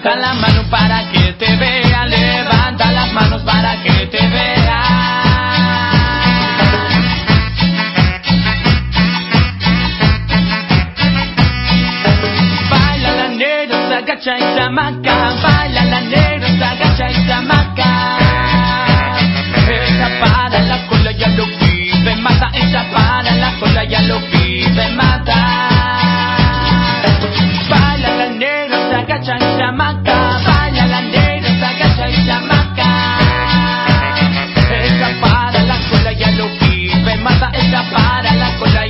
levanta la mano para que te vea, levanta las manos para que te vea. Baila la negra, se agacha y se amaca, baila la negra, se agacha y se amaca. Ella para la cola y a lo pibe mata, ella para la cola y a lo pibe mata. Baila la negra, se agacha y se amaca, baila la negra, se agacha y se amaca. Ella para la cola y a lo pibe mata, ella para la cola